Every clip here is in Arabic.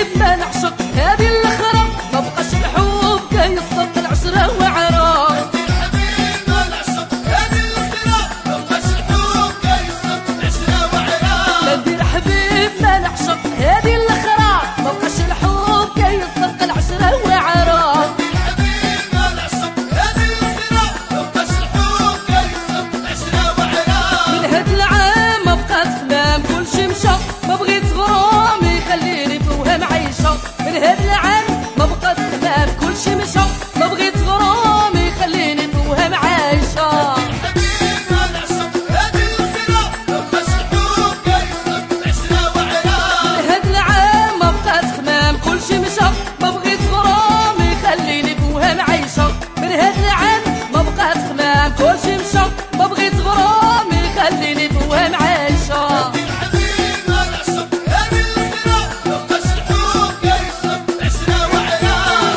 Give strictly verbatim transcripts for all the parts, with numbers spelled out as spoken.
حبيب ما نعشق هذه الاخرى، ما بقاش الحب كاين صدق العشرة وعراق. حبيب ما نعشق هذه الاخرى، ما بقاش الحب كاين صدق العشرة وعراق. لا ندير حبيب ما نعشق هذه الاخرى، ما بقاش الحب كاين صدق العشرة وعراق. حبيب ما نعشق هذه الاخرى، ما بقاش الحب كاين صدق العشرة وعراق. من هاد العام ما بقات خدام كلشي مشى، ما بغيت غرام يخليني في وهم عايشة. من هاد العام ما بقات خدام كلشي مشى، ما بغيت غرام يخليني في وهم عايشة. حبيب ما نعشق هذه الاخرى، ما بقاش الحب كاين صدق العشرة وعراق. من هاد العام ما بقات خدام كلشي مشى، ما بغيت غرام يخليني في وهم عايشة. من هاد العام ما بقات خدام كلشي مشى، ما بغيت غرام يخليني في وهم عايشة. حبيب ما نعشق هذه الاخرى، ما بقاش الحب كاين صدق العشرة وعراق.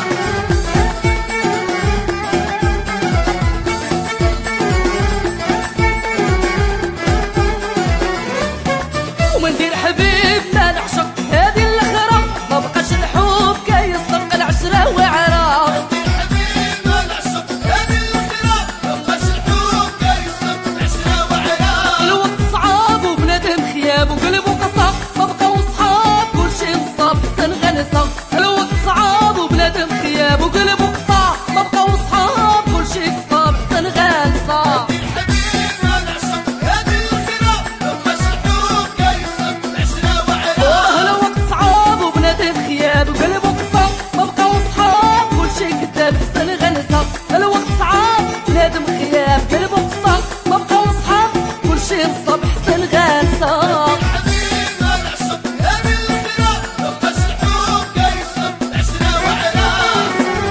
وما ندير حبيب ما نعشق هذه الاخرى، ما بقاش الحب كاين صدق العشرة وعراق. حبيب ما نعشق هذه الاخرى، ما بقاش الحب كاين صدق العشرة وعراق. الوقت صعاب وبنادم خياب وقلبه قصا، ما بقاو صحاب كلشي نصاب حسن غنسة. الوقت صعاب وبنادم خياب وقلبه قصا، ما بقاو صحاب كلشي نصاب حسن غنسة. حبيب ما نعشق هذه الاخرى، ما بقاش الحب كاين صدق العشرة وعراق. الوقت صعاب وبنادم خياب وقلبه قصا، ما بقاو صحاب كلشي كذاب حسن غنسة. الوقت صعاب بنادم خياب قلبه قصا، ما بقاو صحاب كلشي نصاب حسن غنسة. حبيب ما نعشق هذه الاخرى، ما بقاش الحب كاين صدق العشرة وعراق.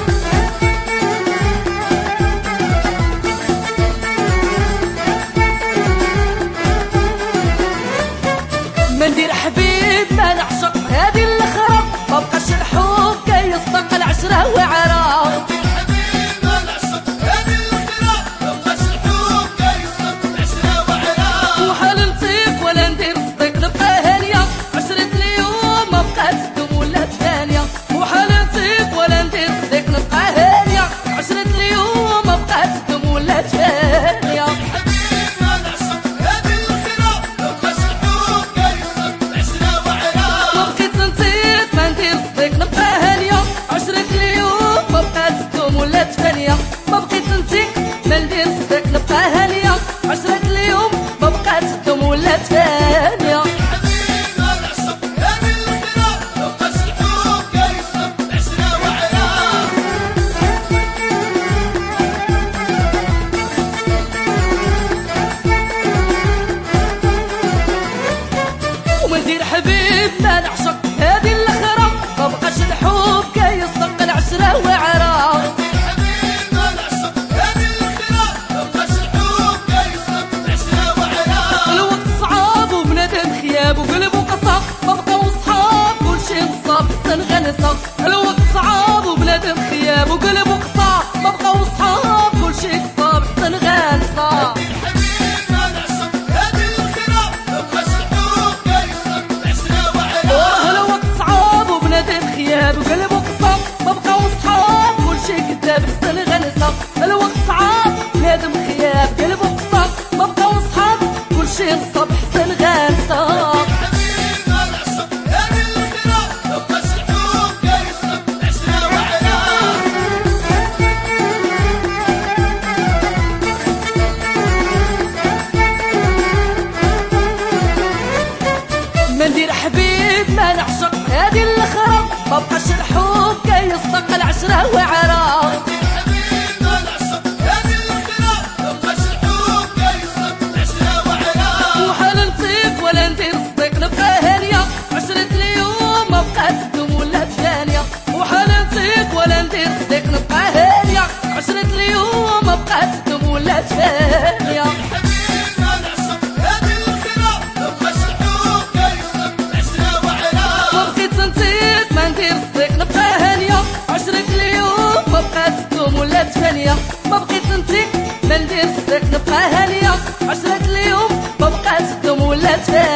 ما ندير حبيب ما نعشق هذه الاخرى، ما بقاش الحب كاين صدق العشرة وعراق. حبيب ما نعشق هذه الاخرى، ما بقاش الحب كاين صدق العشرة وعراق. وحال نطيق ولا ندير صديق نبقى هانية، عشرة اليوم ما بقات تدوم ولا ثانية. وحال نطيق ولا ندير صديق نبقى هانية، عشرة اليوم ما بقات تدوم ولا ثانية. حبيب ما نعشق هذه الاخرى، ما بقاش الحب كاين صدق العشرة وعراق. ما بقيت نطيق ما ندير صديق نبقى هانية، عشرة اليوم ما بقات تدوم ولا ثانية. ما بقيت نطيق ما ندير صديق نبقى هانية، عشرة اليوم ما بقات تدوم ولا ثانية. حبيب ما نعشق هذه الاخرى، ما بقاش الحب كاين صدق العشرة وعراق. وما ندير حبيب ما نعشق هذه الاخرى، ما بقاش الحب كاين صدق العشرة وعراق. حبيب ما نعشق هذه الاخرى، ما بقاش الحب كاين صدق العشرة وعراق. الوقت صعاب وبنادم خياب وقلبه قصا، ما بقاو صحاب كلشي نصاب حسن غنسة. الوقت صعاب وبنادم خياب وقلبه قصا، ما بقاو صحاب كلشي نصاب حسن غنسة. حبيب ما نعشق هذه الاخرى، ما بقاش الحب كاين صدق العشرة وعراق. الوقت صعاب وبنادم خياب وقلبه قصا، ما بقاو صحاب كلشي كذاب حسن غنسة. الوقت صعاب بنادم خياب قلبه قصا، ما بقاو صحاب كلشي نصاب حسن غنسة. حبيب ما نعشق هذه الاخرى، ما بقاش الحب كاين صدق العشرة وعراق. ما ندير حبيب ما نعشق هذه الاخرى، ما بقاش الحب كاين صدق العشرة وعراق. حبيب ما نعشق هذه الاخرى، ما بقاش الحب كاين صدق العشرة وعراق. وحال نطيق ولا ندير صديق نبقى هانية، عشرة اليوم ما بقات تدوم ولا ثانية. وحال نطيق ولا ندير صديق نبقى هانية، عشرة اليوم ما بقات تدوم ولا ثانية. حبيب ما نعشق هذه الاخرى، ما بقاش الحب كاين صدق العشرة وعراق. ما بقيت نطيق ما ندير صديق نبقى هانية، عشرة اليوم ما بقات تدوم ولا ثانية. ما بقيت نطيق ما ندير صديق نبقى هانية، عشرة اليوم ما بقات تدوم ولا ثانية.